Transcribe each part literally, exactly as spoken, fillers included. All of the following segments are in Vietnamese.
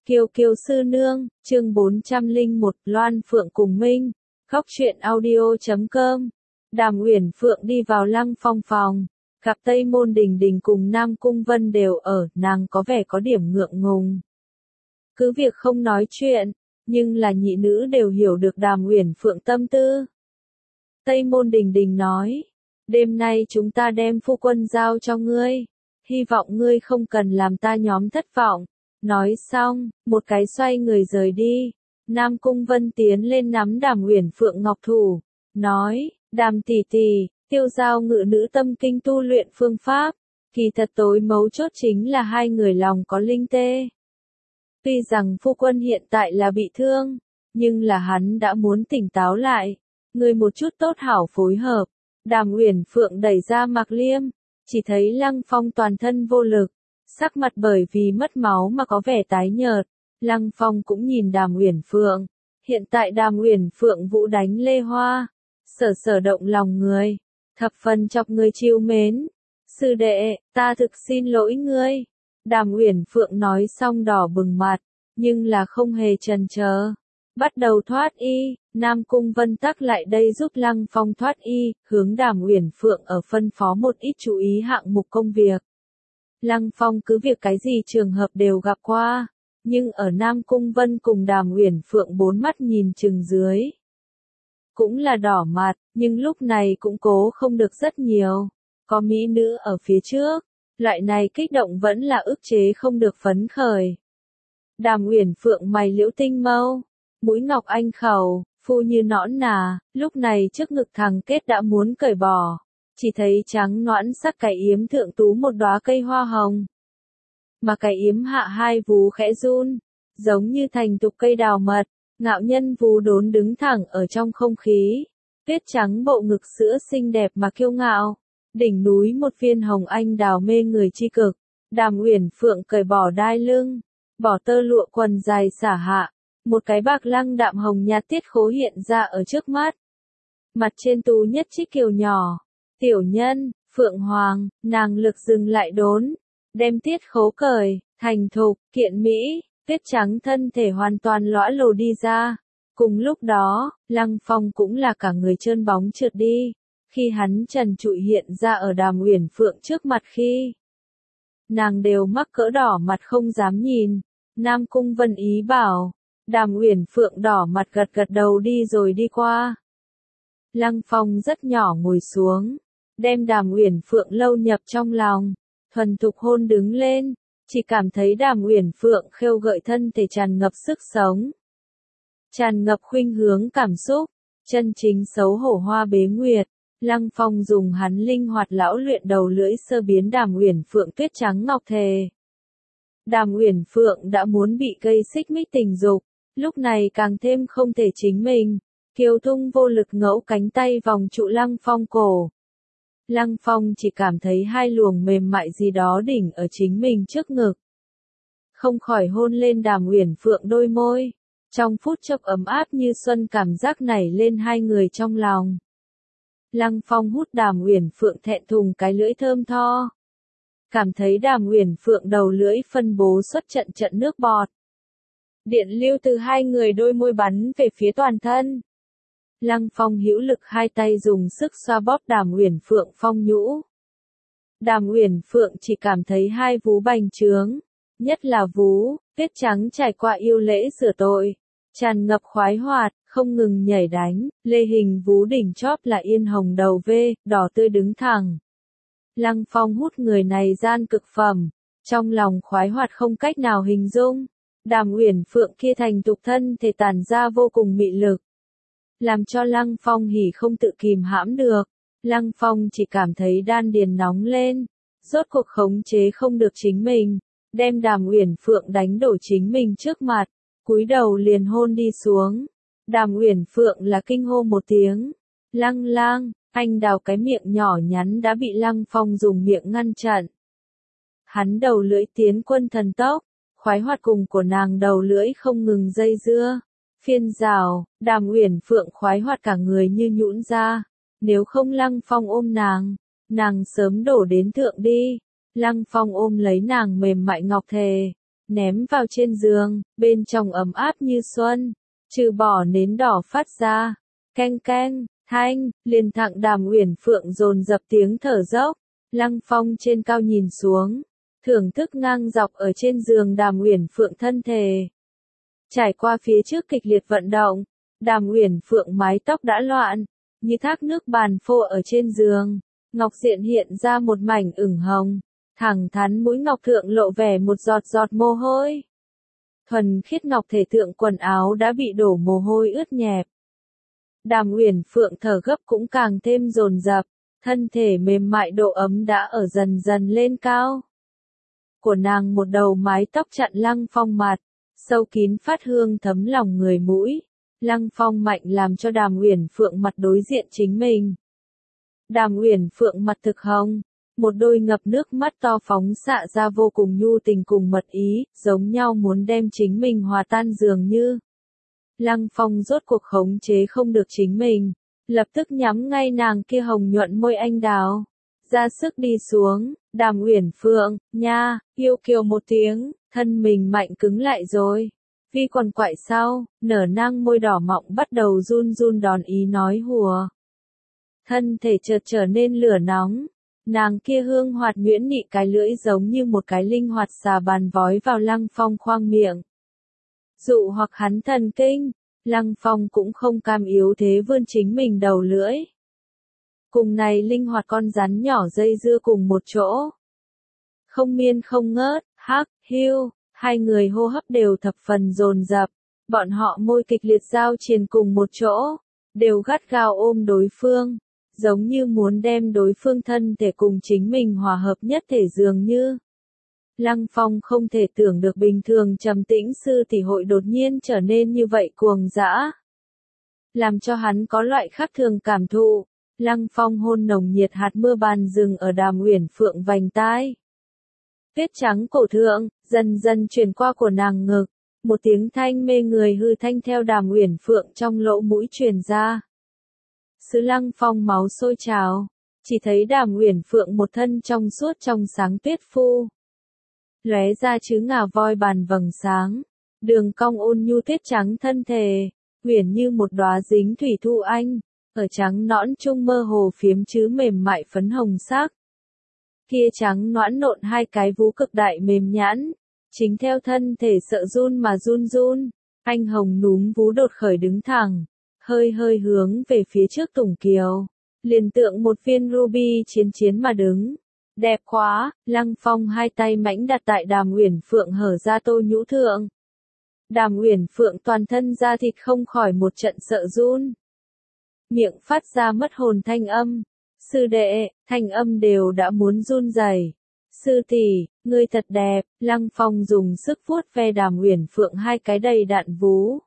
Kiều Kiều sư nương, chương bốn trăm lẻ một, Loan Phượng cùng Minh, Góc truyện audio chấm com. Đàm Uyển Phượng đi vào Lăng Phong phòng, gặp Tây Môn Đình Đình cùng Nam Cung Vân đều ở, nàng có vẻ có điểm ngượng ngùng. Cứ việc không nói chuyện, nhưng là nhị nữ đều hiểu được Đàm Uyển Phượng tâm tư. Tây Môn Đình Đình nói, đêm nay chúng ta đem phu quân giao cho ngươi, hy vọng ngươi không cần làm ta nhóm thất vọng. Nói xong, một cái xoay người rời đi. Nam Cung Vân tiến lên nắm Đàm Uyển Phượng ngọc thủ, nói, Đàm tỷ tỷ, tiêu giao ngự nữ tâm kinh tu luyện phương pháp, kỳ thật tối mấu chốt chính là hai người lòng có linh tê. Tuy rằng phu quân hiện tại là bị thương, nhưng là hắn đã muốn tỉnh táo lại, người một chút tốt hảo phối hợp. Đàm Uyển Phượng đẩy ra Mạc Liêm, chỉ thấy Lăng Phong toàn thân vô lực, sắc mặt bởi vì mất máu mà có vẻ tái nhợt. Lăng Phong cũng nhìn Đàm Uyển Phượng, hiện tại Đàm Uyển Phượng vũ đánh lê hoa, sở sở động lòng người, thập phần chọc người chiêu mến. Sư đệ, ta thực xin lỗi ngươi. Đàm Uyển Phượng nói xong đỏ bừng mặt, nhưng là không hề chần chờ, bắt đầu thoát y. Nam Cung Vân tắc lại đây giúp Lăng Phong thoát y, hướng Đàm Uyển Phượng ở phân phó một ít chú ý hạng mục công việc. Lăng Phong cứ việc cái gì trường hợp đều gặp qua, nhưng ở Nam Cung Vân cùng Đàm Uyển Phượng bốn mắt nhìn chừng dưới, cũng là đỏ mặt, nhưng lúc này cũng cố không được rất nhiều. Có mỹ nữ ở phía trước, loại này kích động vẫn là ức chế không được phấn khởi. Đàm Uyển Phượng mày liễu tinh mâu, mũi ngọc anh khẩu, phu như nõn nà, lúc này trước ngực thằng kết đã muốn cởi bỏ, chỉ thấy trắng nõn sắc cái yếm thượng tú một đóa cây hoa hồng. Mà cái yếm hạ hai vú khẽ run, giống như thành tục cây đào mật, ngạo nhân vú đốn đứng thẳng ở trong không khí, tuyết trắng bộ ngực sữa xinh đẹp mà kiêu ngạo, đỉnh núi một viên hồng anh đào mê người chi cực. Đàm Uyển Phượng cởi bỏ đai lưng, bỏ tơ lụa quần dài xả hạ, một cái bạc lăng đạm hồng nhạt tiết khố hiện ra ở trước mắt. Mặt trên tú nhất chiếc kiều nhỏ, tiểu nhân, Phượng Hoàng, nàng lực dừng lại đốn, đem tiết khố cởi, thành thục, kiện mỹ, tuyết trắng thân thể hoàn toàn lõa lồ đi ra. Cùng lúc đó, Lăng Phong cũng là cả người trơn bóng trượt đi, khi hắn trần trụi hiện ra ở Đàm Uyển Phượng trước mặt khi nàng đều mắc cỡ đỏ mặt không dám nhìn. Nam Cung Vân ý bảo, Đàm Uyển Phượng đỏ mặt gật gật đầu đi rồi đi qua. Lăng Phong rất nhỏ ngồi xuống, đem Đàm Uyển Phượng lâu nhập trong lòng, thuần thục hôn đứng lên, chỉ cảm thấy Đàm Uyển Phượng khêu gợi thân thể tràn ngập sức sống, tràn ngập khuynh hướng cảm xúc, chân chính xấu hổ hoa bế nguyệt. Lăng Phong dùng hắn linh hoạt lão luyện đầu lưỡi sơ biến Đàm Uyển Phượng tuyết trắng ngọc thề. Đàm Uyển Phượng đã muốn bị gây xích mích tình dục, lúc này càng thêm không thể chính mình, kiều thung vô lực ngẫu cánh tay vòng trụ Lăng Phong cổ. Lăng Phong chỉ cảm thấy hai luồng mềm mại gì đó đỉnh ở chính mình trước ngực, không khỏi hôn lên Đàm Uyển Phượng đôi môi, trong phút chốc ấm áp như xuân cảm giác nảy lên hai người trong lòng. Lăng Phong hút Đàm Uyển Phượng thẹn thùng cái lưỡi thơm tho, cảm thấy Đàm Uyển Phượng đầu lưỡi phân bố xuất trận trận nước bọt, điện lưu từ hai người đôi môi bắn về phía toàn thân. Lăng Phong hữu lực hai tay dùng sức xoa bóp Đàm Uyển Phượng phong nhũ. Đàm Uyển Phượng chỉ cảm thấy hai vú bành trướng, nhất là vú, tuyết trắng trải qua yêu lễ sửa tội, tràn ngập khoái hoạt, không ngừng nhảy đánh, lê hình vú đỉnh chóp là yên hồng đầu vê, đỏ tươi đứng thẳng. Lăng Phong hút người này gian cực phẩm, trong lòng khoái hoạt không cách nào hình dung. Đàm Uyển Phượng kia thành tục thân thể tản ra vô cùng mị lực, làm cho Lăng Phong hỉ không tự kìm hãm được. Lăng Phong chỉ cảm thấy đan điền nóng lên, rốt cuộc khống chế không được chính mình, đem Đàm Uyển Phượng đánh đổ chính mình trước mặt, cúi đầu liền hôn đi xuống. Đàm Uyển Phượng là kinh hô một tiếng, Lăng Lang, anh đào cái miệng nhỏ nhắn đã bị Lăng Phong dùng miệng ngăn chặn. Hắn đầu lưỡi tiến quân thần tốc, khoái hoạt cùng của nàng đầu lưỡi không ngừng dây dưa, phiên rào, Đàm Uyển Phượng khoái hoạt cả người như nhũn ra, nếu không Lăng Phong ôm nàng, nàng sớm đổ đến thượng đi. Lăng Phong ôm lấy nàng mềm mại ngọc thề, ném vào trên giường, bên trong ấm áp như xuân, trừ bỏ nến đỏ phát ra, keng keng, thanh, liền thẳng Đàm Uyển Phượng dồn dập tiếng thở dốc, Lăng Phong trên cao nhìn xuống, thưởng thức ngang dọc ở trên giường Đàm Uyển Phượng thân thể. Trải qua phía trước kịch liệt vận động, Đàm Uyển Phượng mái tóc đã loạn, như thác nước bàn phô ở trên giường, ngọc diện hiện ra một mảnh ửng hồng, thẳng thắn mũi ngọc thượng lộ vẻ một giọt giọt mồ hôi. Thuần khiết ngọc thể thượng quần áo đã bị đổ mồ hôi ướt nhẹp. Đàm Uyển Phượng thở gấp cũng càng thêm dồn dập, thân thể mềm mại độ ấm đã ở dần dần lên cao. Của nàng một đầu mái tóc chặn Lăng Phong mặt, sâu kín phát hương thấm lòng người mũi. Lăng Phong mạnh làm cho Đàm Uyển Phượng mặt đối diện chính mình. Đàm Uyển Phượng mặt thực hồng, một đôi ngập nước mắt to phóng xạ ra vô cùng nhu tình cùng mật ý, giống nhau muốn đem chính mình hòa tan dường như. Lăng Phong rốt cuộc khống chế không được chính mình, lập tức nhắm ngay nàng kia hồng nhuận môi anh đào, ra sức đi xuống. Đàm Uyển Phượng, nha, yêu kiều một tiếng, thân mình mạnh cứng lại rồi. Vi quằn quại sau, nở nang môi đỏ mọng bắt đầu run run đòn ý nói hùa. Thân thể chợt trở nên lửa nóng, nàng kia hương hoạt nhuyễn nị cái lưỡi giống như một cái linh hoạt xà bàn vói vào Lăng Phong khoang miệng. Dụ hoặc hắn thần kinh, Lăng Phong cũng không cam yếu thế vươn chính mình đầu lưỡi. Cùng này linh hoạt con rắn nhỏ dây dưa cùng một chỗ. Không miên không ngớt, hắc, hiu. Hai người hô hấp đều thập phần dồn dập, bọn họ môi kịch liệt giao triền cùng một chỗ, đều gắt gao ôm đối phương, giống như muốn đem đối phương thân thể cùng chính mình hòa hợp nhất thể dường như. Lăng Phong không thể tưởng được bình thường trầm tĩnh sư tỷ hội đột nhiên trở nên như vậy cuồng dã. Làm cho hắn có loại khác thường cảm thụ, Lăng Phong hôn nồng nhiệt hạt mưa bàn rừng ở Đàm Uyển Phượng vành tai. Tuyết trắng cổ thượng, dần dần truyền qua của nàng ngực, một tiếng thanh mê người hư thanh theo Đàm Uyển Phượng trong lỗ mũi truyền ra. Sứ Lăng Phong máu sôi trào, chỉ thấy Đàm Uyển Phượng một thân trong suốt trong sáng tuyết phu. Lóe ra chứ ngà voi bàn vầng sáng, đường cong ôn nhu tuyết trắng thân thể, uyển như một đóa dính thủy thu anh, ở trắng nõn trung mơ hồ phiếm chứ mềm mại phấn hồng sắc. Kia trắng noãn nộn hai cái vú cực đại mềm nhãn, chính theo thân thể sợ run mà run run, anh hồng núm vú đột khởi đứng thẳng, hơi hơi hướng về phía trước tủng kiều, liền tượng một viên ruby chiến chiến mà đứng. Đẹp quá, Lăng Phong hai tay mãnh đặt tại Đàm Uyển Phượng hở ra tô nhũ thượng. Đàm Uyển Phượng toàn thân da thịt không khỏi một trận sợ run. Miệng phát ra mất hồn thanh âm. Sư đệ, thanh âm đều đã muốn run rẩy. Sư tỷ, ngươi thật đẹp. Lăng Phong dùng sức vuốt ve Đàm Uyển Phượng hai cái đầy đặn vú.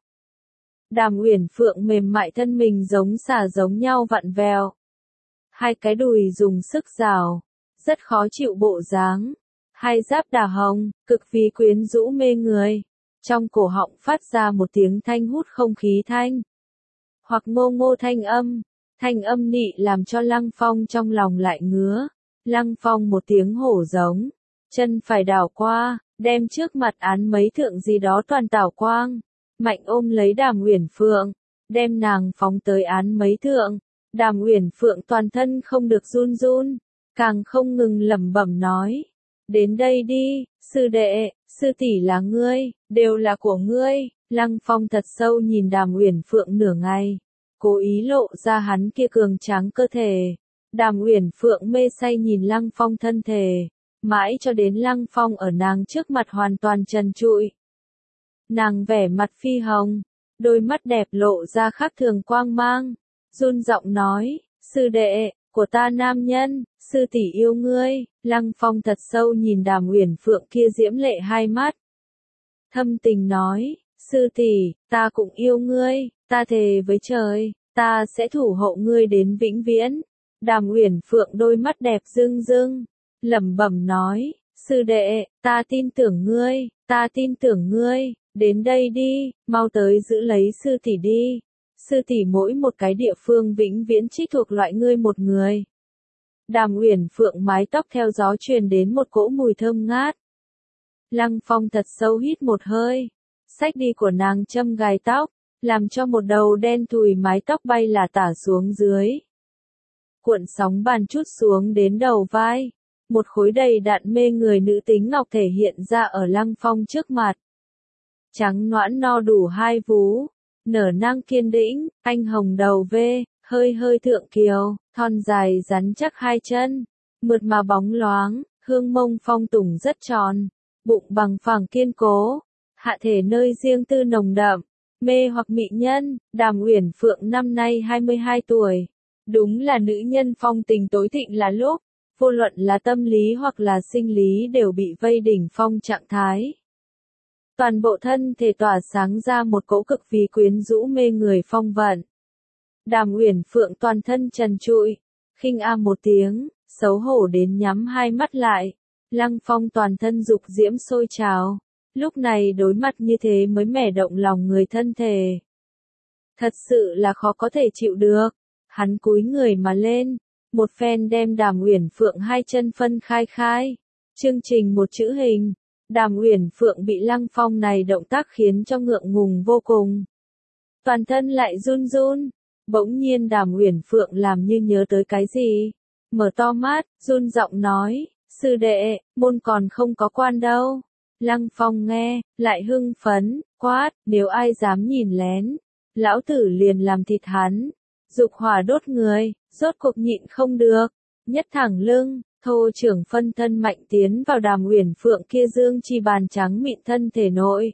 Đàm Uyển Phượng mềm mại thân mình giống xà giống nhau vặn vẹo. Hai cái đùi dùng sức rào, rất khó chịu bộ dáng. Hai giáp đà hồng, cực vì quyến rũ mê người. Trong cổ họng phát ra một tiếng thanh hút không khí thanh. Hoặc ngô ngô thanh âm. Thanh âm nị làm cho Lăng Phong trong lòng lại ngứa. Lăng Phong một tiếng hổ giống. Chân phải đảo qua, đem trước mặt án mấy thượng gì đó toàn tảo quang. Mạnh ôm lấy Đàm Uyển Phượng, đem nàng phóng tới án mấy thượng. Đàm Uyển Phượng toàn thân không được run run, càng không ngừng lẩm bẩm nói. Đến đây đi, sư đệ, sư tỷ là ngươi, đều là của ngươi. Lăng Phong thật sâu nhìn Đàm Uyển Phượng nửa ngày, cố ý lộ ra hắn kia cường tráng cơ thể. Đàm Uyển Phượng mê say nhìn Lăng Phong thân thể, mãi cho đến Lăng Phong ở nàng trước mặt hoàn toàn trần trụi. Nàng vẻ mặt phi hồng, đôi mắt đẹp lộ ra khác thường quang mang, run giọng nói, sư đệ, của ta nam nhân, sư tỷ yêu ngươi. Lăng Phong thật sâu nhìn Đàm Uyển Phượng kia diễm lệ hai mắt. Thâm tình nói, sư tỷ, ta cũng yêu ngươi, ta thề với trời, ta sẽ thủ hộ ngươi đến vĩnh viễn. Đàm Uyển Phượng đôi mắt đẹp rưng rưng, lẩm bẩm nói, sư đệ, ta tin tưởng ngươi, ta tin tưởng ngươi, đến đây đi, mau tới giữ lấy sư tỷ đi. Sư tỷ mỗi một cái địa phương vĩnh viễn chỉ thuộc loại ngươi một người. Đàm Uyển Phượng mái tóc theo gió truyền đến một cỗ mùi thơm ngát. Lăng Phong thật sâu hít một hơi. Xách đi của nàng châm gài tóc, làm cho một đầu đen thùi mái tóc bay là tả xuống dưới. Cuộn sóng bàn chút xuống đến đầu vai. Một khối đầy đặn mê người nữ tính ngọc thể hiện ra ở Lăng Phong trước mặt. Trắng nõn no đủ hai vú, nở nang kiên đĩnh, anh hồng đầu vê, hơi hơi thượng kiều, thon dài rắn chắc hai chân, mượt mà bóng loáng, hương mông phong tùng rất tròn, bụng bằng phẳng kiên cố, hạ thể nơi riêng tư nồng đậm, mê hoặc mỹ nhân. Đàm Uyển Phượng năm nay hai mươi hai tuổi, đúng là nữ nhân phong tình tối thịnh là lúc, vô luận là tâm lý hoặc là sinh lý đều bị vây đỉnh phong trạng thái. Toàn bộ thân thể tỏa sáng ra một cỗ cực vì quyến rũ mê người phong vận. Đàm Uyển Phượng toàn thân trần trụi, khinh a một tiếng, xấu hổ đến nhắm hai mắt lại. Lăng Phong toàn thân dục diễm sôi trào, lúc này đối mặt như thế mới mẻ động lòng người thân thể. Thật sự là khó có thể chịu được, hắn cúi người mà lên, một phen đem Đàm Uyển Phượng hai chân phân khai khai. Chương trình một chữ hình. Đàm Uyển Phượng bị Lăng Phong này động tác khiến cho ngượng ngùng vô cùng. Toàn thân lại run run. Bỗng nhiên Đàm Uyển Phượng làm như nhớ tới cái gì. Mở to mắt, run giọng nói, sư đệ, môn còn không có quan đâu. Lăng Phong nghe, lại hưng phấn, quát, nếu ai dám nhìn lén, lão tử liền làm thịt hắn. Dục hỏa đốt người, rốt cuộc nhịn không được, nhất thẳng lưng. Thô trưởng phân thân mạnh tiến vào Đàm Uyển Phượng kia dương chi bàn trắng mịn thân thể nội.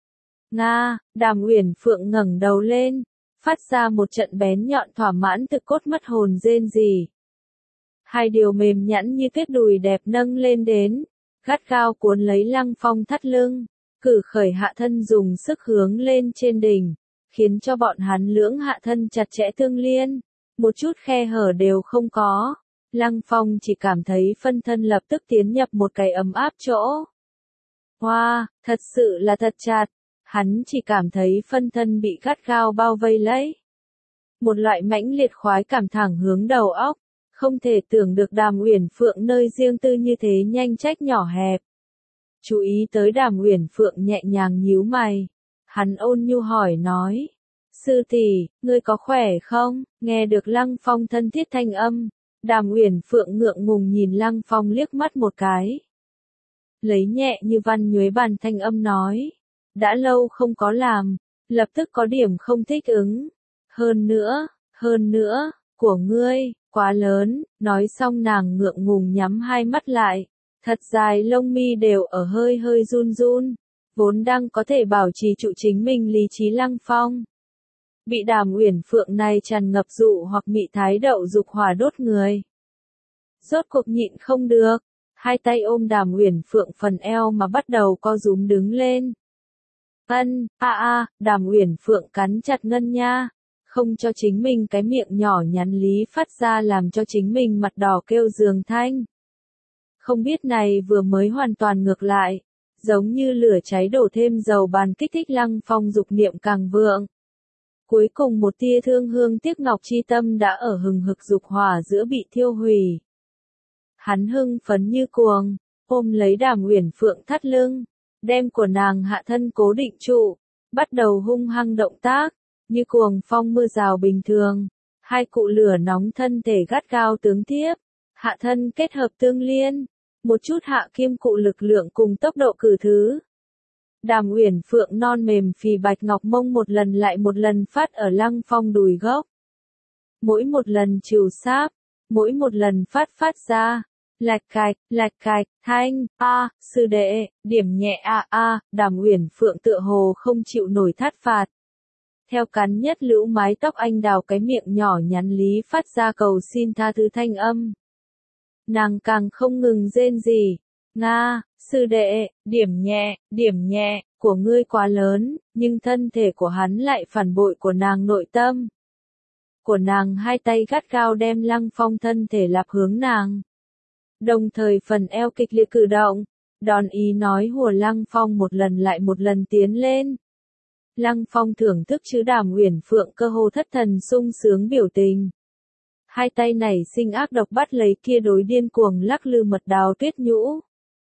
Nga, Đàm Uyển Phượng ngẩng đầu lên, phát ra một trận bén nhọn thỏa mãn thực cốt mất hồn rên rỉ. Hai điều mềm nhẵn như tuyết đùi đẹp nâng lên đến, gắt gao cuốn lấy Lăng Phong thắt lưng, cử khởi hạ thân dùng sức hướng lên trên đỉnh, khiến cho bọn hắn lưỡng hạ thân chặt chẽ tương liên, một chút khe hở đều không có. Lăng Phong chỉ cảm thấy phân thân lập tức tiến nhập một cái ấm áp chỗ. Hoa, wow, thật sự là thật chặt, hắn chỉ cảm thấy phân thân bị gắt gao bao vây lấy. Một loại mãnh liệt khoái cảm thẳng hướng đầu óc, không thể tưởng được Đàm Uyển Phượng nơi riêng tư như thế nhanh trách nhỏ hẹp. Chú ý tới Đàm Uyển Phượng nhẹ nhàng nhíu mày, hắn ôn nhu hỏi nói, sư tỷ, ngươi có khỏe không? Nghe được Lăng Phong thân thiết thanh âm. Đàm Uyển Phượng ngượng ngùng nhìn Lăng Phong liếc mắt một cái. Lấy nhẹ như văn nhuế bàn thanh âm nói. Đã lâu không có làm, lập tức có điểm không thích ứng. Hơn nữa, hơn nữa, của ngươi, quá lớn. Nói xong nàng ngượng ngùng nhắm hai mắt lại. Thật dài lông mi đều ở hơi hơi run run. Vốn đang có thể bảo trì trụ chính mình lý trí Lăng Phong. Bị Đàm Uyển Phượng này tràn ngập dụ hoặc mị thái đậu dục hỏa đốt người. Rốt cuộc nhịn không được, hai tay ôm Đàm Uyển Phượng phần eo mà bắt đầu co rúm đứng lên. Ân, a a, Đàm Uyển Phượng cắn chặt ngân nha, không cho chính mình cái miệng nhỏ nhắn lý phát ra làm cho chính mình mặt đỏ kêu giường thanh. Không biết này vừa mới hoàn toàn ngược lại, giống như lửa cháy đổ thêm dầu bàn kích thích Lăng Phong dục niệm càng vượng. Cuối cùng một tia thương hương tiếc ngọc chi tâm đã ở hừng hực dục hỏa giữa bị thiêu hủy. Hắn hưng phấn như cuồng, ôm lấy Đàm Uyển Phượng thắt lưng, đem của nàng hạ thân cố định trụ, bắt đầu hung hăng động tác, như cuồng phong mưa rào bình thường. Hai cụ lửa nóng thân thể gắt gao tướng tiếp, hạ thân kết hợp tương liên, một chút hạ kim cụ lực lượng cùng tốc độ cử thứ. Đàm Uyển Phượng non mềm phì bạch ngọc mông một lần lại một lần phát ở Lăng Phong đùi gốc. Mỗi một lần trìu sáp, mỗi một lần phát phát ra, lạch cạch, lạch cạch, thanh, a, sư đệ, điểm nhẹ a a, Đàm Uyển Phượng tựa hồ không chịu nổi thát phạt. Theo cắn nhất lũ mái tóc anh đào cái miệng nhỏ nhắn lý phát ra cầu xin tha thứ thanh âm. Nàng càng không ngừng rên rỉ. Nga, sư đệ, điểm nhẹ, điểm nhẹ, của ngươi quá lớn, nhưng thân thể của hắn lại phản bội của nàng nội tâm. Của nàng hai tay gắt gao đem Lăng Phong thân thể lạp hướng nàng. Đồng thời phần eo kịch liệt cử động, đòn ý nói hùa Lăng Phong một lần lại một lần tiến lên. Lăng Phong thưởng thức chữ Đàm Uyển Phượng cơ hồ thất thần sung sướng biểu tình. Hai tay nảy sinh ác độc bắt lấy kia đối điên cuồng lắc lư mật đào tuyết nhũ.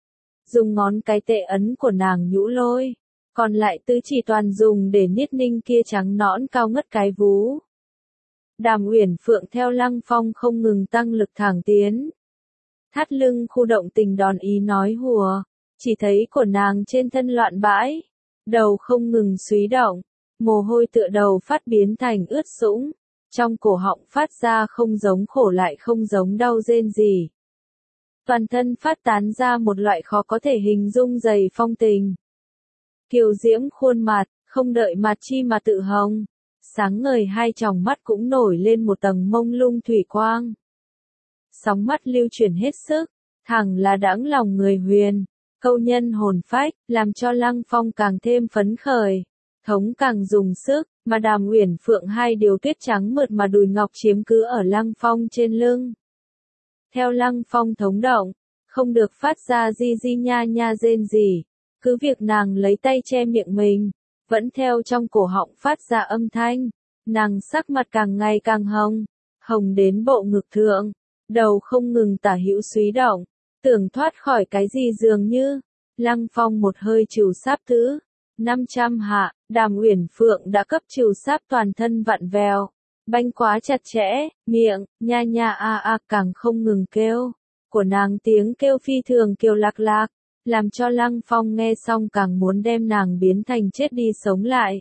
dùng ngón cái tệ ấn của nàng nhũ lôi, còn lại tứ chỉ toàn dùng để niết ninh kia trắng nõn cao ngất cái vú. Đàm Uyển Phượng theo Lăng Phong không ngừng tăng lực thẳng tiến. Thắt lưng khu động tình đòn ý nói hùa, chỉ thấy của nàng trên thân loạn bãi, đầu không ngừng súy động, mồ hôi tựa đầu phát biến thành ướt sũng, trong cổ họng phát ra không giống khổ lại không giống đau rên gì. Toàn thân phát tán ra một loại khó có thể hình dung dày phong tình. Kiều diễm khuôn mặt, không đợi mặt chi mà tự hồng, sáng ngời hai tròng mắt cũng nổi lên một tầng mông lung thủy quang. Sóng mắt lưu chuyển hết sức, thẳng là đãng lòng người huyền, câu nhân hồn phách, làm cho Lăng Phong càng thêm phấn khởi, thống càng dùng sức, mà Đàm Uyển Phượng hai điều tuyết trắng mượt mà đùi ngọc chiếm cứ ở Lăng Phong trên lưng. Theo Lăng Phong thống động, không được phát ra di di nha nha rên gì, cứ việc nàng lấy tay che miệng mình, vẫn theo trong cổ họng phát ra âm thanh, nàng sắc mặt càng ngày càng hồng, hồng đến bộ ngực thượng, đầu không ngừng tả hữu súy động, tưởng thoát khỏi cái gì dường như. Lăng Phong một hơi trừ sáp thứ năm trăm hạ, Đàm Uyển Phượng đã cấp trừ sáp toàn thân vặn vẹo, banh quá chặt chẽ, miệng, nha nha a a càng không ngừng kêu, của nàng tiếng kêu phi thường kiều lạc lạc, làm cho Lăng Phong nghe xong càng muốn đem nàng biến thành chết đi sống lại.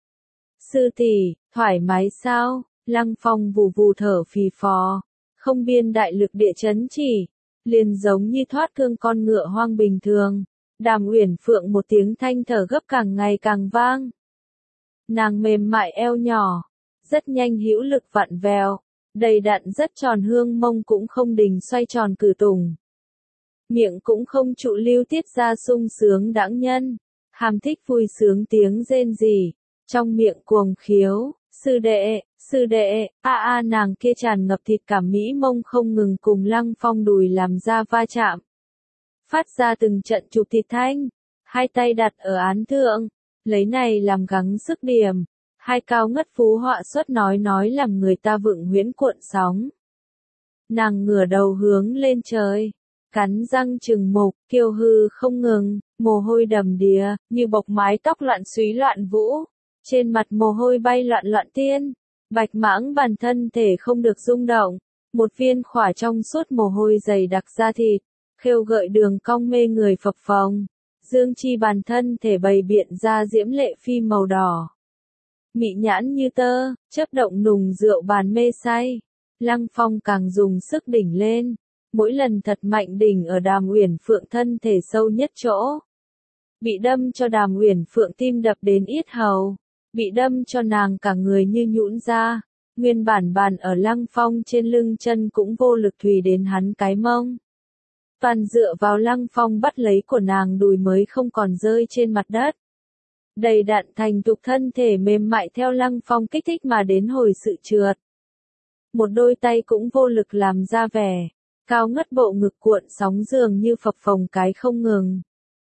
Sư tỷ, thoải mái sao? Lăng Phong vù vù thở phì phò, không biên đại lực địa chấn chỉ, liền giống như thoát cương con ngựa hoang bình thường. Đàm Uyển Phượng một tiếng thanh thở gấp càng ngày càng vang. Nàng mềm mại eo nhỏ, rất nhanh hữu lực vặn vẹo, đầy đặn rất tròn hương mông cũng không đình xoay tròn cử tùng. Miệng cũng không trụ lưu tiết ra sung sướng đãng nhân, hàm thích vui sướng tiếng rên rỉ, trong miệng cuồng khiếu, sư đệ, sư đệ, a a nàng kia tràn ngập thịt cảm mỹ mông không ngừng cùng Lăng Phong đùi làm ra va chạm. Phát ra từng trận chụp thịt thanh, hai tay đặt ở án thượng, lấy này làm gắng sức điểm, hai cao ngất phú họa xuất nói nói làm người ta vựng huyễn cuộn sóng. Nàng ngửa đầu hướng lên trời, cắn răng trừng mục, kiêu hư không ngừng, mồ hôi đầm đìa, như bộc mái tóc loạn súy loạn vũ, trên mặt mồ hôi bay loạn loạn tiên, bạch mãng bản thân thể không được rung động, một viên khỏa trong suốt mồ hôi dày đặc da thịt, khêu gợi đường cong mê người phập phồng, dương chi bản thân thể bày biện ra diễm lệ phi màu đỏ. Mị nhãn như tơ, chớp động nùng rượu bàn mê say, Lăng Phong càng dùng sức đỉnh lên, mỗi lần thật mạnh đỉnh ở Đàm Uyển Phượng thân thể sâu nhất chỗ. Bị đâm cho Đàm Uyển Phượng tim đập đến yết hầu, bị đâm cho nàng cả người như nhũn ra, nguyên bản bàn ở Lăng Phong trên lưng chân cũng vô lực thùy đến hắn cái mông. Toàn dựa vào Lăng Phong bắt lấy của nàng đùi mới không còn rơi trên mặt đất. Đầy đặn thành thục thân thể mềm mại theo Lăng Phong kích thích mà đến hồi sự trượt. Một đôi tay cũng vô lực làm ra vẻ, cao ngất bộ ngực cuộn sóng dường như phập phồng cái không ngừng.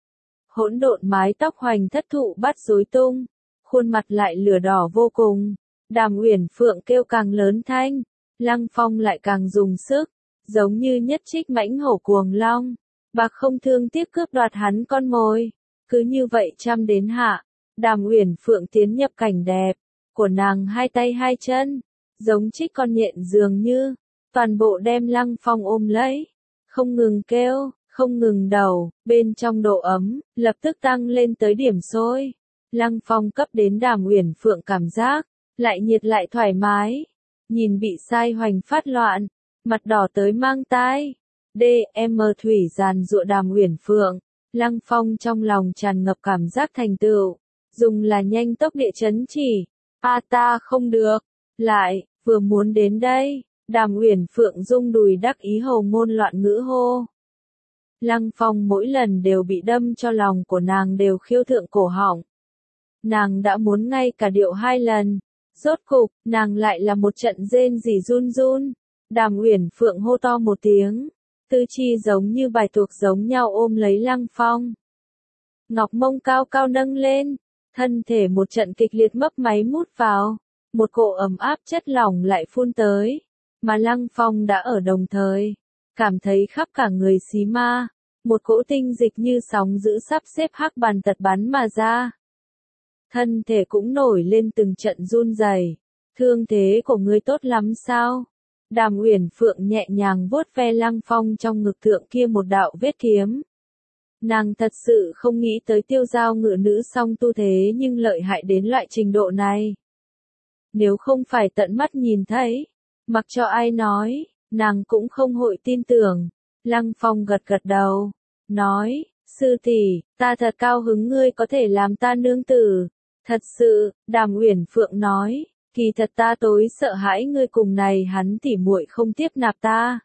Hỗn độn mái tóc hoành thất thụ bắt rối tung, khuôn mặt lại lửa đỏ vô cùng. Đàm Uyển Phượng kêu càng lớn thanh, Lăng Phong lại càng dùng sức, giống như nhất trích mãnh hổ cuồng long, bạc không thương tiếc cướp đoạt hắn con mồi. Cứ như vậy trăm đến hạ, Đàm Uyển Phượng tiến nhập cảnh đẹp, của nàng hai tay hai chân, giống trích con nhện dường như, toàn bộ đem Lăng Phong ôm lấy, không ngừng kêu, không ngừng đầu, bên trong độ ấm, lập tức tăng lên tới điểm sôi. Lăng Phong cấp đến Đàm Uyển Phượng cảm giác, lại nhiệt lại thoải mái, nhìn bị sai hoành phát loạn, mặt đỏ tới mang tai. đê em thủy giàn giụa Đàm Uyển Phượng, Lăng Phong trong lòng tràn ngập cảm giác thành tựu, dùng là nhanh tốc địa chấn chỉ, a ta không được, lại, vừa muốn đến đây, Đàm Uyển Phượng rung đùi đắc ý hầu ngôn loạn ngữ hô. Lăng Phong mỗi lần đều bị đâm cho lòng của nàng đều khiêu thượng cổ họng. Nàng đã muốn ngay cả điệu hai lần, rốt cục, nàng lại là một trận rên rỉ run run. Đàm Uyển Phượng hô to một tiếng, tư chi giống như bài thuộc giống nhau ôm lấy Lăng Phong. Ngọc mông cao cao nâng lên, thân thể một trận kịch liệt mấp máy mút vào, một cỗ ấm áp chất lỏng lại phun tới, mà Lăng Phong đã ở đồng thời, cảm thấy khắp cả người xí ma, một cỗ tinh dịch như sóng dữ sắp xếp hắc bàn tật bắn mà ra. Thân thể cũng nổi lên từng trận run rẩy. Thương thế của ngươi tốt lắm sao? Đàm Uyển Phượng nhẹ nhàng vuốt ve Lăng Phong trong ngực thượng kia một đạo vết kiếm. Nàng thật sự không nghĩ tới Tiêu Giao ngự nữ song tu thế nhưng lợi hại đến loại trình độ này. Nếu không phải tận mắt nhìn thấy, mặc cho ai nói, nàng cũng không hội tin tưởng. Lăng Phong gật gật đầu, nói, sư tỷ, ta thật cao hứng ngươi có thể làm ta nương tử. Thật sự, Đàm Uyển Phượng nói, kỳ thật ta tối sợ hãi ngươi cùng này hắn tỉ muội không tiếp nạp ta.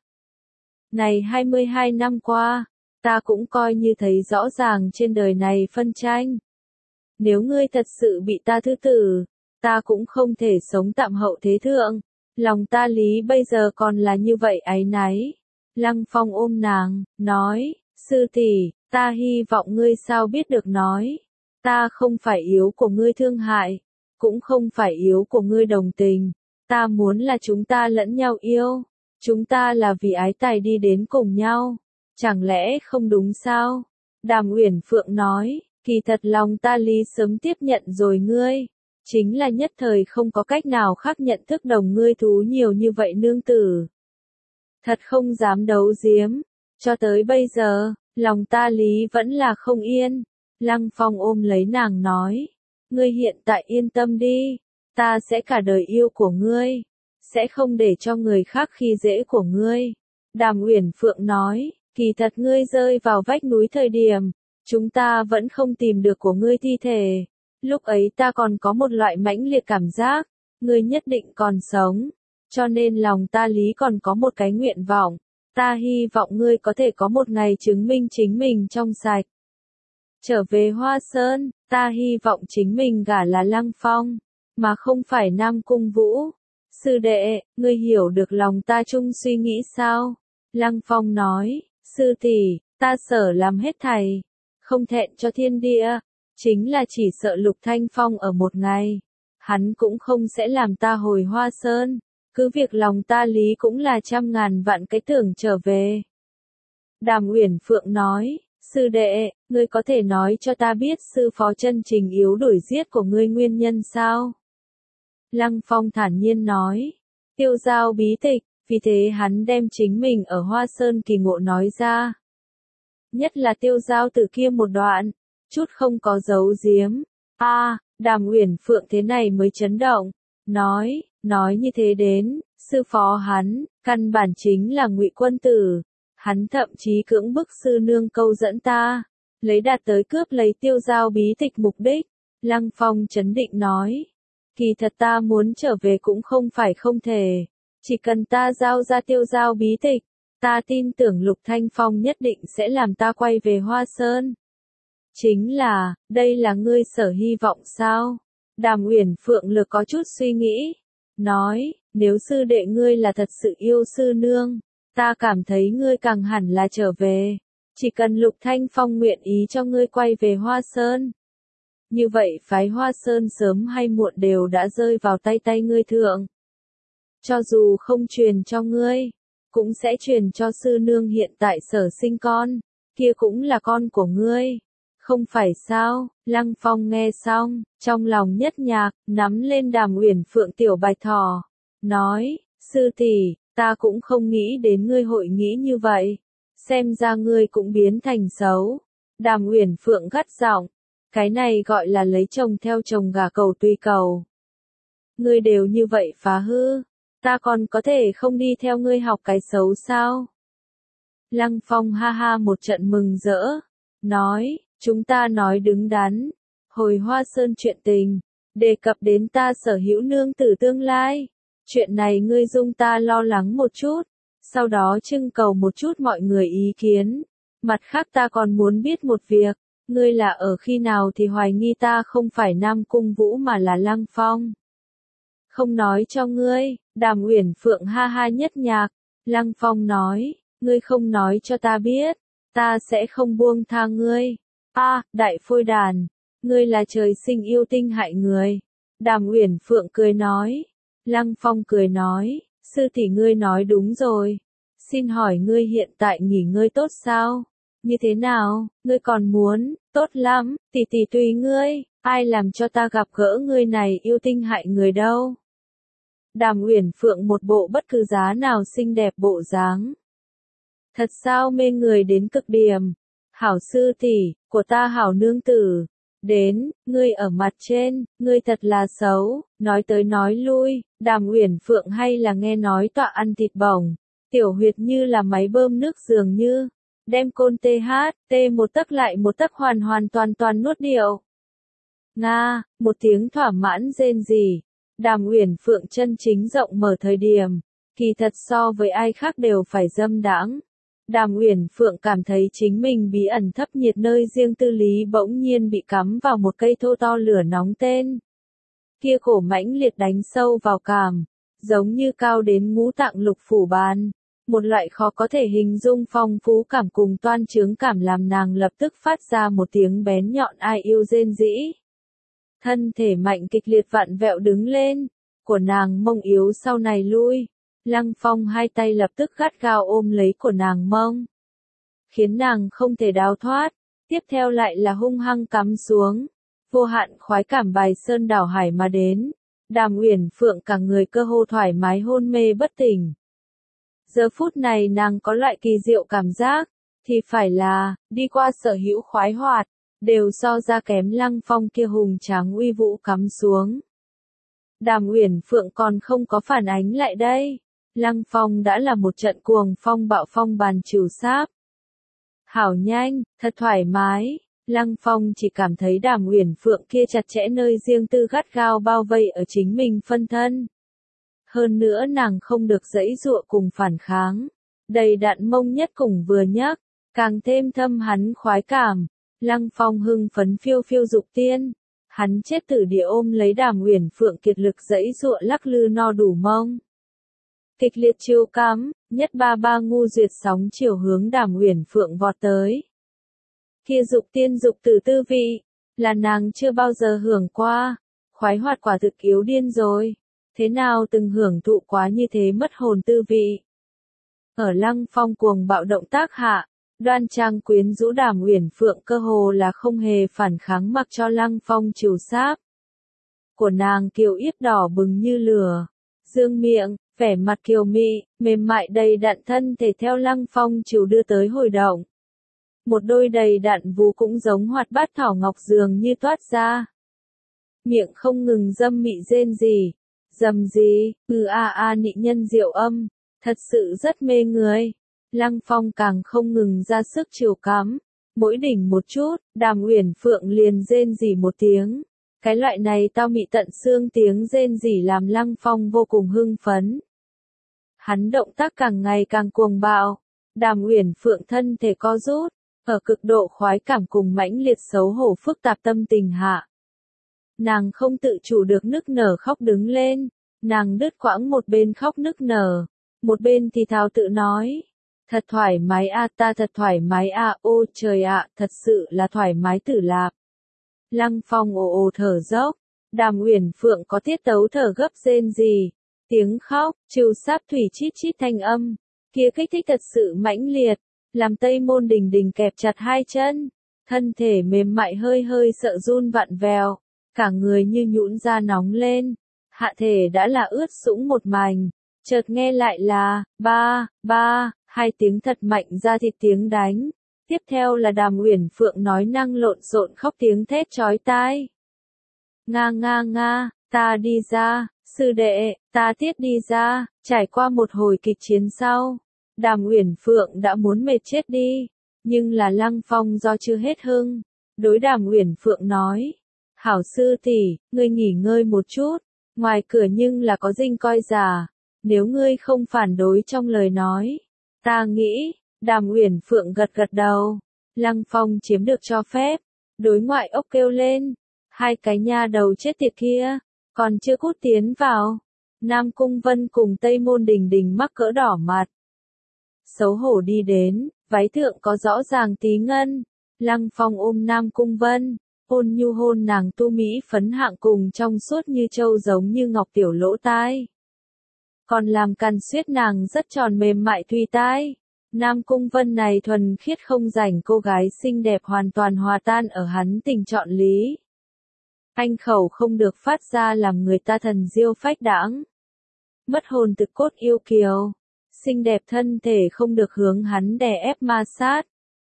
Này hai mươi hai năm qua, ta cũng coi như thấy rõ ràng trên đời này phân tranh. Nếu ngươi thật sự bị ta thứ tử, ta cũng không thể sống tạm hậu thế thượng. Lòng ta lý bây giờ còn là như vậy áy náy. Lăng Phong ôm nàng, nói, sư tỷ, ta hy vọng ngươi sao biết được nói. Ta không phải yếu của ngươi thương hại, cũng không phải yếu của ngươi đồng tình. Ta muốn là chúng ta lẫn nhau yêu. Chúng ta là vì ái tài đi đến cùng nhau. Chẳng lẽ không đúng sao? Đàm Uyển Phượng nói, kỳ thật lòng ta lý sớm tiếp nhận rồi ngươi. Chính là nhất thời không có cách nào khác nhận thức đồng ngươi thú nhiều như vậy nương tử. Thật không dám đấu giếm. Cho tới bây giờ, lòng ta lý vẫn là không yên. Lăng Phong ôm lấy nàng nói, ngươi hiện tại yên tâm đi. Ta sẽ cả đời yêu của ngươi. Sẽ không để cho người khác khi dễ của ngươi. Đàm Uyển Phượng nói, kỳ thật ngươi rơi vào vách núi thời điểm, chúng ta vẫn không tìm được của ngươi thi thể. Lúc ấy ta còn có một loại mãnh liệt cảm giác, ngươi nhất định còn sống. Cho nên lòng ta lý còn có một cái nguyện vọng. Ta hy vọng ngươi có thể có một ngày chứng minh chính mình trong sạch. Trở về Hoa Sơn, ta hy vọng chính mình gả là Lăng Phong, mà không phải Nam Cung Vũ. Sư đệ, ngươi hiểu được lòng ta chung suy nghĩ sao? Lăng Phong nói, sư tỷ, ta sở làm hết thảy, không thẹn cho thiên địa, chính là chỉ sợ Lục Thanh Phong ở một ngày, hắn cũng không sẽ làm ta hồi Hoa Sơn, cứ việc lòng ta lý cũng là trăm ngàn vạn cái tưởng trở về. Đàm Uyển Phượng nói, sư đệ, ngươi có thể nói cho ta biết sư phó chân trình yếu đuổi giết của ngươi nguyên nhân sao? Lăng Phong thản nhiên nói, Tiêu Giao bí tịch, vì thế hắn đem chính mình ở Hoa Sơn kỳ ngộ nói ra. Nhất là Tiêu Giao từ kia một đoạn, chút không có giấu giếm. A, à, Đàm Uyển Phượng thế này mới chấn động, nói, nói như thế đến, sư phó hắn, căn bản chính là Ngụy Quân Tử, hắn thậm chí cưỡng bức sư nương câu dẫn ta, lấy đạt tới cướp lấy Tiêu Giao bí tịch mục đích. Lăng Phong chấn định nói, kỳ thật ta muốn trở về cũng không phải không thể, chỉ cần ta giao ra Tiêu Giao bí tịch, ta tin tưởng Lục Thanh Phong nhất định sẽ làm ta quay về Hoa Sơn. Chính là, đây là ngươi sở hy vọng sao? Đàm Uyển Phượng Lực có chút suy nghĩ, nói, nếu sư đệ ngươi là thật sự yêu sư nương, ta cảm thấy ngươi càng hẳn là trở về, chỉ cần Lục Thanh Phong nguyện ý cho ngươi quay về Hoa Sơn. Như vậy phái Hoa Sơn sớm hay muộn đều đã rơi vào tay tay ngươi thượng. Cho dù không truyền cho ngươi, cũng sẽ truyền cho sư nương hiện tại sở sinh con, kia cũng là con của ngươi. Không phải sao? Lăng Phong nghe xong, trong lòng nhất nhạc, nắm lên Đàm Uyển Phượng tiểu bạch thỏ, nói, sư tỷ, ta cũng không nghĩ đến ngươi hội nghĩ như vậy, xem ra ngươi cũng biến thành xấu. Đàm Uyển Phượng gắt giọng, cái này gọi là lấy chồng theo chồng gả cầu tùy cầu. Ngươi đều như vậy phá hư, ta còn có thể không đi theo ngươi học cái xấu sao? Lăng Phong ha ha một trận mừng rỡ, nói, chúng ta nói đứng đắn, hồi Hoa Sơn chuyện tình, đề cập đến ta sở hữu nương tử tương lai, chuyện này ngươi dung ta lo lắng một chút, sau đó trưng cầu một chút mọi người ý kiến, mặt khác ta còn muốn biết một việc, ngươi là ở khi nào thì hoài nghi ta không phải Nam Cung Vũ mà là Lăng Phong. Không nói cho ngươi, Đàm Uyển Phượng ha ha nhất nhạc, Lăng Phong nói, ngươi không nói cho ta biết, ta sẽ không buông tha ngươi. A, à, đại phôi đàn, ngươi là trời sinh yêu tinh hại người. Đàm Uyển Phượng cười nói. Lăng Phong cười nói, sư tỷ ngươi nói đúng rồi. Xin hỏi ngươi hiện tại nghỉ ngơi tốt sao? Như thế nào, ngươi còn muốn, tốt lắm, tỷ tỷ tùy ngươi, ai làm cho ta gặp gỡ ngươi này yêu tinh hại người đâu. Đàm Uyển Phượng một bộ bất cứ giá nào xinh đẹp bộ dáng. Thật sao mê người đến cực điểm. Hảo sư tỷ, của ta hảo nương tử. Đến, ngươi ở mặt trên, ngươi thật là xấu, nói tới nói lui, Đàm Uyển Phượng hay là nghe nói tọa ăn thịt bổng, tiểu huyệt như là máy bơm nước dường như, đem côn tê hát, tê một tấc lại một tấc hoàn hoàn toàn toàn nuốt điệu. Nga, một tiếng thỏa mãn rên rỉ, Đàm Uyển Phượng chân chính rộng mở thời điểm, kỳ thật so với ai khác đều phải dâm đãng. Đàm Uyển Phượng cảm thấy chính mình bí ẩn thấp nhiệt nơi riêng tư lý bỗng nhiên bị cắm vào một cây thô to lửa nóng tên. Kia cổ mãnh liệt đánh sâu vào cảm, giống như cao đến ngũ tạng lục phủ bàn. Một loại khó có thể hình dung phong phú cảm cùng toan trướng cảm làm nàng lập tức phát ra một tiếng bén nhọn ai yêu rên rỉ. Thân thể mạnh kịch liệt vặn vẹo đứng lên, của nàng mông yếu sau này lui. Lăng Phong hai tay lập tức gắt gao ôm lấy của nàng mông, khiến nàng không thể đào thoát, tiếp theo lại là hung hăng cắm xuống, vô hạn khoái cảm bài sơn đảo hải mà đến, Đàm Uyển Phượng cả người cơ hồ thoải mái hôn mê bất tỉnh. Giờ phút này nàng có loại kỳ diệu cảm giác, thì phải là, đi qua sở hữu khoái hoạt, đều so ra kém Lăng Phong kia hùng tráng uy vũ cắm xuống. Đàm Uyển Phượng còn không có phản ánh lại đây. Lăng Phong đã là một trận cuồng phong bạo phong bàn trừ sáp. Hảo nhanh, thật thoải mái, Lăng Phong chỉ cảm thấy Đàm Uyển Phượng kia chặt chẽ nơi riêng tư gắt gao bao vây ở chính mình phân thân. Hơn nữa nàng không được giãy giụa cùng phản kháng, đầy đặn mông nhất cùng vừa nhắc, càng thêm thâm hắn khoái cảm. Lăng Phong hưng phấn phiêu phiêu dục tiên, hắn chết tử địa ôm lấy Đàm Uyển Phượng kiệt lực giãy giụa lắc lư no đủ mông. Kịch liệt chiêu cắm, nhất ba ba ngu duyệt sóng chiều hướng Đàm Uyển Phượng vọt tới. Kia dục tiên dục tử tư vị, là nàng chưa bao giờ hưởng qua, khoái hoạt quả thực yếu điên rồi, thế nào từng hưởng thụ quá như thế mất hồn tư vị. Ở Lăng Phong cuồng bạo động tác hạ, đoan trang quyến rũ Đàm Uyển Phượng cơ hồ là không hề phản kháng mặc cho Lăng Phong trừ sáp. Của nàng kiều yết đỏ bừng như lửa, dương miệng, vẻ mặt kiều mị, mềm mại đầy đặn thân thể theo Lăng Phong chiều đưa tới hồi động. Một đôi đầy đặn vú cũng giống hoạt bát thảo ngọc dường như toát ra. Miệng không ngừng dâm mị rên rỉ, dầm gì, ư a a nị nhân diệu âm, thật sự rất mê người. Lăng Phong càng không ngừng ra sức chiều cắm, mỗi đỉnh một chút, Đàm Uyển Phượng liền rên rỉ một tiếng. Cái loại này tao mị tận xương tiếng rên rỉ làm Lăng Phong vô cùng hưng phấn. Hắn động tác càng ngày càng cuồng bạo, Đàm Uyển Phượng thân thể co rút, ở cực độ khoái cảm cùng mãnh liệt xấu hổ phức tạp tâm tình hạ. Nàng không tự chủ được nức nở khóc đứng lên, nàng đứt quãng một bên khóc nức nở, một bên thì thào tự nói. Thật thoải mái a, ta thật thoải mái a, ô trời ạ, thật sự là thoải mái tử lạp. Lăng Phong ồ ồ thở dốc, Đàm Uyển Phượng có tiết tấu thở gấp rên rỉ, tiếng khóc, trừ sáp thủy chít chít thanh âm, kia kích thích thật sự mãnh liệt, làm Tây Môn Đình Đình kẹp chặt hai chân, thân thể mềm mại hơi hơi sợ run vặn vẹo, cả người như nhũn ra nóng lên, hạ thể đã là ướt sũng một mảnh, chợt nghe lại là, ba, ba, hai tiếng thật mạnh ra thịt tiếng đánh. Tiếp theo là Đàm Uyển Phượng nói năng lộn xộn khóc tiếng thét chói tai. Nga nga nga, ta đi ra, sư đệ, ta tiết đi ra, trải qua một hồi kịch chiến sau. Đàm Uyển Phượng đã muốn mệt chết đi, nhưng là Lăng Phong do chưa hết hưng. Đối Đàm Uyển Phượng nói, hảo sư tỷ, ngươi nghỉ ngơi một chút, ngoài cửa nhưng là có dinh coi già, nếu ngươi không phản đối trong lời nói, ta nghĩ. Đàm Uyển Phượng gật gật đầu, Lăng Phong chiếm được cho phép, đối ngoại ốc kêu lên, hai cái nha đầu chết tiệt kia, còn chưa cút tiến vào. Nam Cung Vân cùng Tây Môn Đình Đình mắc cỡ đỏ mặt. Xấu hổ đi đến, váy thượng có rõ ràng tí ngân, Lăng Phong ôm Nam Cung Vân, ôn nhu hôn nàng tu mỹ phấn hạng cùng trong suốt như châu giống như ngọc tiểu lỗ tai. Còn làm cằn suyết nàng rất tròn mềm mại thùy tai. Nam Cung Vân này thuần khiết không rảnh cô gái xinh đẹp hoàn toàn hòa tan ở hắn tình chọn lý. Anh khẩu không được phát ra làm người ta thần diêu phách đãng. Mất hồn thực cốt yêu kiều. Xinh đẹp thân thể không được hướng hắn đè ép ma sát.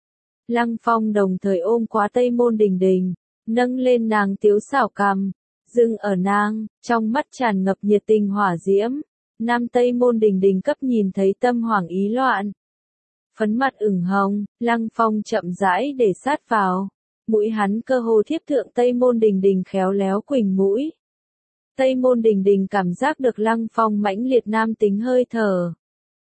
Lăng Phong đồng thời ôm quá Tây Môn Đình Đình, nâng lên nàng tiếu xảo cằm, dừng ở nàng, trong mắt tràn ngập nhiệt tình hỏa diễm. Nam Tây Môn Đình Đình cấp nhìn thấy tâm hoảng ý loạn. Phấn mặt ửng hồng, Lăng Phong chậm rãi để sát vào. Mũi hắn cơ hồ thiếp thượng Tây Môn Đình Đình khéo léo quỳnh mũi. Tây Môn Đình Đình cảm giác được Lăng Phong mãnh liệt nam tính hơi thở.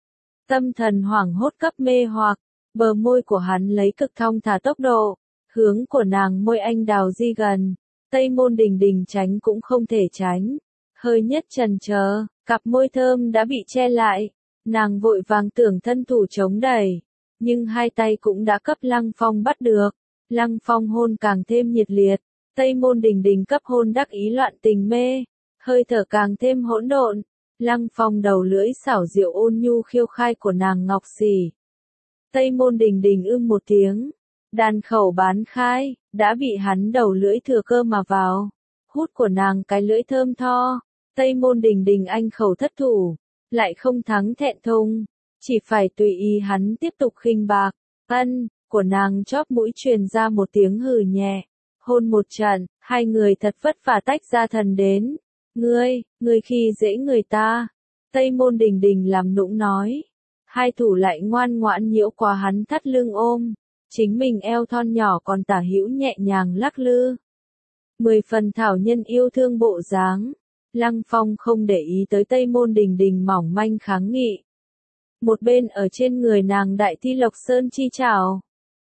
Tâm thần hoảng hốt cấp mê hoặc, bờ môi của hắn lấy cực thong thả tốc độ, hướng của nàng môi anh đào di gần. Tây Môn Đình Đình tránh cũng không thể tránh. Hơi nhất chần chờ, cặp môi thơm đã bị che lại. Nàng vội vàng tưởng thân thủ chống đẩy. Nhưng hai tay cũng đã cấp Lăng Phong bắt được. Lăng Phong hôn càng thêm nhiệt liệt. Tây Môn Đình Đình cấp hôn đắc ý loạn tình mê. Hơi thở càng thêm hỗn độn. Lăng Phong đầu lưỡi xảo diệu ôn nhu khiêu khai của nàng ngọc xỉ. Tây Môn Đình Đình ưm một tiếng. Đàn khẩu bán khai, đã bị hắn đầu lưỡi thừa cơ mà vào. Hút của nàng cái lưỡi thơm tho. Tây Môn Đình Đình anh khẩu thất thủ. Lại không thắng thẹn thùng. Chỉ phải tùy ý hắn tiếp tục khinh bạc. Ân, của nàng chóp mũi truyền ra một tiếng hừ nhẹ. Hôn một trận, hai người thật vất vả tách ra thần đến. Ngươi, ngươi khi dễ người ta. Tây Môn Đình Đình làm nũng nói. Hai thủ lại ngoan ngoãn nhiễu qua hắn thắt lưng ôm. Chính mình eo thon nhỏ còn tả hữu nhẹ nhàng lắc lư. Mười phần thảo nhân yêu thương bộ dáng. Lăng Phong không để ý tới Tây Môn Đình Đình mỏng manh kháng nghị. Một bên ở trên người nàng đại thi lộc sơn chi trảo.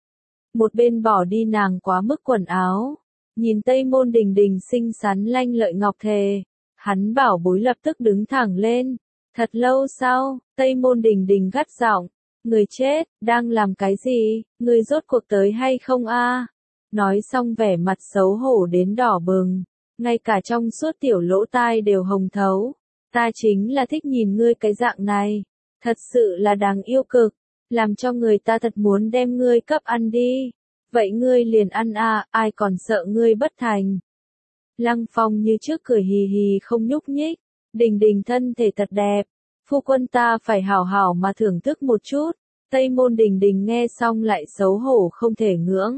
Một bên bỏ đi nàng quá mức quần áo. Nhìn Tây Môn Đình Đình xinh xắn lanh lợi ngọc thề. Hắn bảo bối lập tức đứng thẳng lên. Thật lâu sau, Tây Môn Đình Đình gắt giọng. Người chết, đang làm cái gì, người rốt cuộc tới hay không a? Nói xong vẻ mặt xấu hổ đến đỏ bừng. Ngay cả trong suốt tiểu lỗ tai đều hồng thấu. Ta chính là thích nhìn ngươi cái dạng này. Thật sự là đáng yêu cực. Làm cho người ta thật muốn đem ngươi cấp ăn đi. Vậy ngươi liền ăn a, ai còn sợ ngươi bất thành. Lăng Phong như trước cười hì hì không nhúc nhích. Đình Đình thân thể thật đẹp. Phu quân ta phải hảo hảo mà thưởng thức một chút. Tây Môn Đình Đình nghe xong lại xấu hổ không thể ngưỡng.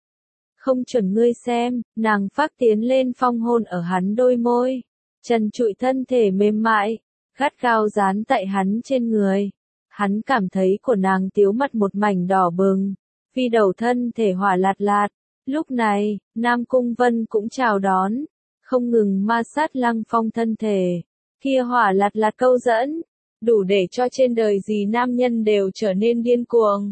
Không chuẩn ngươi xem, nàng phát tiến lên phong hôn ở hắn đôi môi. Trần trụi thân thể mềm mại, gắt gao dán tại hắn trên người. Hắn cảm thấy của nàng tiếu mặt một mảnh đỏ bừng. Phi đầu thân thể hỏa lạt lạt. Lúc này, Nam Cung Vân cũng chào đón. Không ngừng ma sát Lăng Phong thân thể. Kia hỏa lạt lạt câu dẫn. Đủ để cho trên đời gì nam nhân đều trở nên điên cuồng.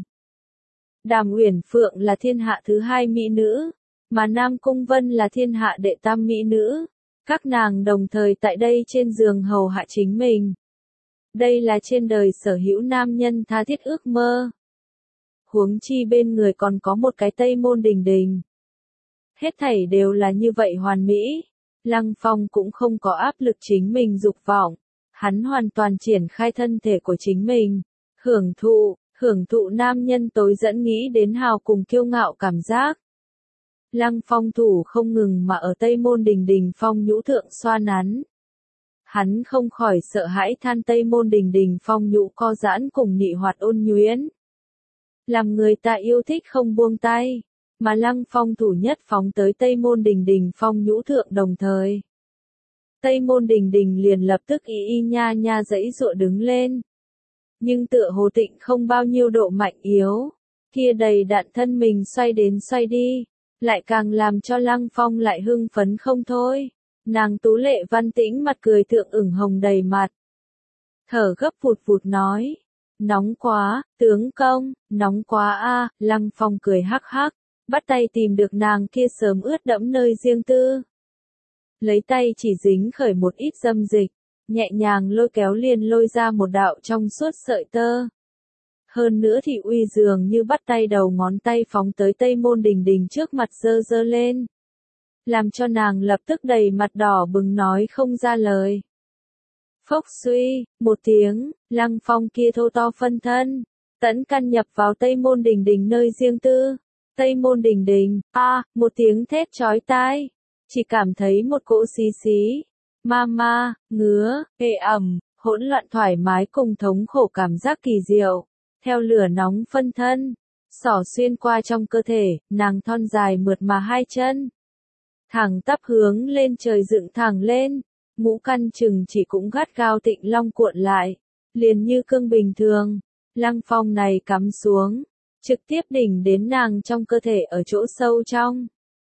Đàm Uyển Phượng là thiên hạ thứ hai mỹ nữ, mà Nam Cung Vân là thiên hạ đệ tam mỹ nữ. Các nàng đồng thời tại đây trên giường hầu hạ chính mình. Đây là trên đời sở hữu nam nhân tha thiết ước mơ. Huống chi bên người còn có một cái Tây Môn Đình Đình. Hết thảy đều là như vậy hoàn mỹ. Lăng Phong cũng không có áp lực chính mình dục vọng. Hắn hoàn toàn triển khai thân thể của chính mình. Hưởng thụ, hưởng thụ nam nhân tối dẫn nghĩ đến hào cùng kiêu ngạo cảm giác. Lăng Phong thủ không ngừng mà ở Tây Môn Đình Đình phong nhũ thượng xoa nắn. Hắn không khỏi sợ hãi than Tây Môn Đình Đình phong nhũ co giãn cùng nị hoạt ôn nhuyễn. Làm người ta yêu thích không buông tay, mà Lăng Phong thủ nhất phóng tới Tây Môn Đình Đình phong nhũ thượng đồng thời. Tây Môn Đình Đình liền lập tức y y nha nha giãy giụa đứng lên. Nhưng tựa hồ tịnh không bao nhiêu độ mạnh yếu. Kia đầy đặn thân mình xoay đến xoay đi. Lại càng làm cho Lăng Phong lại hưng phấn không thôi. Nàng tú lệ văn tĩnh mặt cười thượng ửng hồng đầy mặt. Thở gấp vụt vụt nói. Nóng quá, tướng công, nóng quá a. Lăng Phong cười hắc hắc. Bắt tay tìm được nàng kia sớm ướt đẫm nơi riêng tư. Lấy tay chỉ dính khởi một ít dâm dịch, nhẹ nhàng lôi kéo liền lôi ra một đạo trong suốt sợi tơ. Hơn nữa thì uy dường như bắt tay đầu ngón tay phóng tới Tây Môn Đình Đình trước mặt dơ dơ lên. Làm cho nàng lập tức đầy mặt đỏ bừng nói không ra lời. Phốc suy, một tiếng, Lăng Phong kia thô to phân thân, Tẫn căn nhập vào Tây Môn Đình Đình nơi riêng tư. Tây Môn Đình Đình, a, à, một tiếng thét chói tai. Chỉ cảm thấy một cỗ xí xí, ma ma, ngứa, ê ẩm, hỗn loạn thoải mái cùng thống khổ cảm giác kỳ diệu. Theo lửa nóng phân thân, xỏ xuyên qua trong cơ thể, nàng thon dài mượt mà hai chân. Thẳng tắp hướng lên trời dựng thẳng lên, ngũ căn chừng chỉ cũng gắt gao Tịnh Long cuộn lại, liền như cương bình thường. Lăng phong này cắm xuống, trực tiếp đỉnh đến nàng trong cơ thể ở chỗ sâu trong.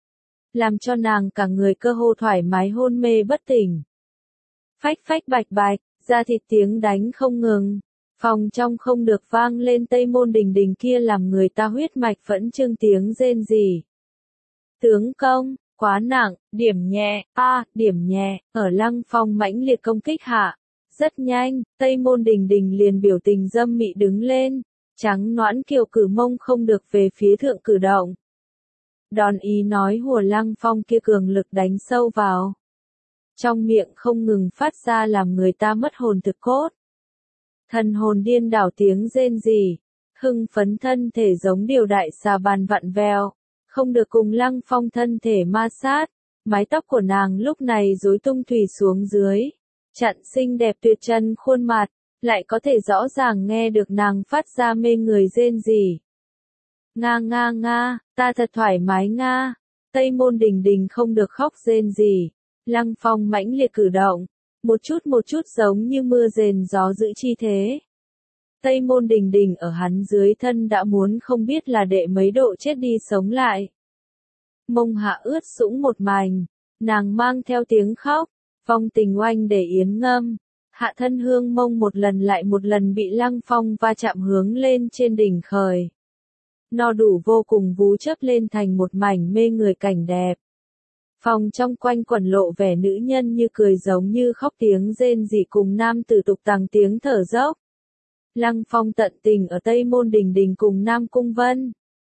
Làm cho nàng cả người cơ hồ thoải mái hôn mê bất tỉnh. Phách phách bạch bạch, da thịt tiếng đánh không ngừng. Phòng trong không được vang lên Tây Môn Đình Đình kia làm người ta huyết mạch phẫn trương tiếng rên rỉ. Tướng công, quá nặng, điểm nhẹ, a, à, điểm nhẹ, ở Lăng Phong mãnh liệt công kích hạ. Rất nhanh, Tây Môn Đình Đình liền biểu tình dâm mị đứng lên, trắng nõn kiều cử mông không được về phía thượng cử động. Đòn ý nói hùa Lăng Phong kia cường lực đánh sâu vào. Trong miệng không ngừng phát ra làm người ta mất hồn thực cốt. Thần hồn điên đảo tiếng rên rỉ, hưng phấn thân thể giống điều đại xà bàn vặn vẹo, không được cùng Lăng Phong thân thể ma sát, mái tóc của nàng lúc này rối tung thủy xuống dưới, chặn xinh đẹp tuyệt trần khuôn mặt, lại có thể rõ ràng nghe được nàng phát ra mê người rên rỉ. Nga nga nga, ta thật thoải mái nga, Tây Môn Đình Đình không được khóc rên rỉ, Lăng Phong mãnh liệt cử động. Một chút một chút giống như mưa rền gió dữ chi thế. Tây Môn Đình Đình ở hắn dưới thân đã muốn không biết là đệ mấy độ chết đi sống lại. Mông hạ ướt sũng một mảnh, nàng mang theo tiếng khóc, phong tình oanh để yến ngâm. Hạ thân hương mông một lần lại một lần bị Lăng Phong va chạm hướng lên trên đỉnh khởi. No đủ vô cùng vú chấp lên thành một mảnh mê người cảnh đẹp. Phòng trong quanh quẩn lộ vẻ nữ nhân như cười giống như khóc tiếng rên rỉ cùng nam tử tục tằng tiếng thở dốc. Lăng Phong tận tình ở Tây Môn Đình Đình cùng Nam Cung Vân.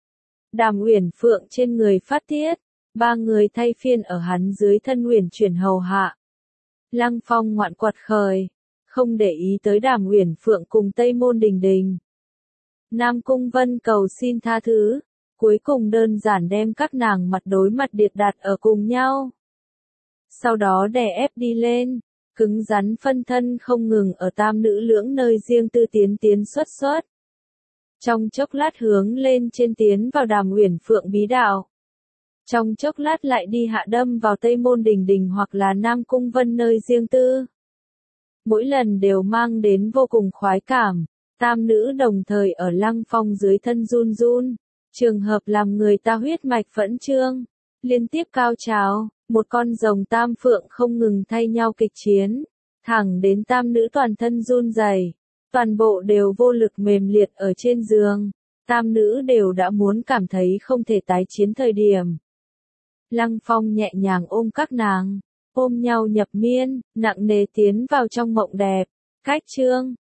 Đàm Uyển Phượng trên người phát tiết, ba người thay phiên ở hắn dưới thân Uyển chuyển hầu hạ. Lăng Phong ngoạn quạt khởi, không để ý tới Đàm Uyển Phượng cùng Tây Môn Đình Đình. Nam Cung Vân cầu xin tha thứ. Cuối cùng đơn giản đem các nàng mặt đối mặt điệt đặt ở cùng nhau. Sau đó đè ép đi lên, cứng rắn phân thân không ngừng ở tam nữ lưỡng nơi riêng tư tiến tiến xuất xuất. Trong chốc lát hướng lên trên tiến vào Đàm Uyển Phượng bí đạo. Trong chốc lát lại đi hạ đâm vào Tây Môn Đình Đình hoặc là Nam Cung Vân nơi riêng tư. Mỗi lần đều mang đến vô cùng khoái cảm, tam nữ đồng thời ở Lăng Phong dưới thân run run. Trường hợp làm người ta huyết mạch phẫn trương, liên tiếp cao trào, một con rồng tam phượng không ngừng thay nhau kịch chiến, thẳng đến tam nữ toàn thân run rẩy, toàn bộ đều vô lực mềm liệt ở trên giường, tam nữ đều đã muốn cảm thấy không thể tái chiến thời điểm. Lăng Phong nhẹ nhàng ôm các nàng, ôm nhau nhập miên, nặng nề tiến vào trong mộng đẹp, cách chương.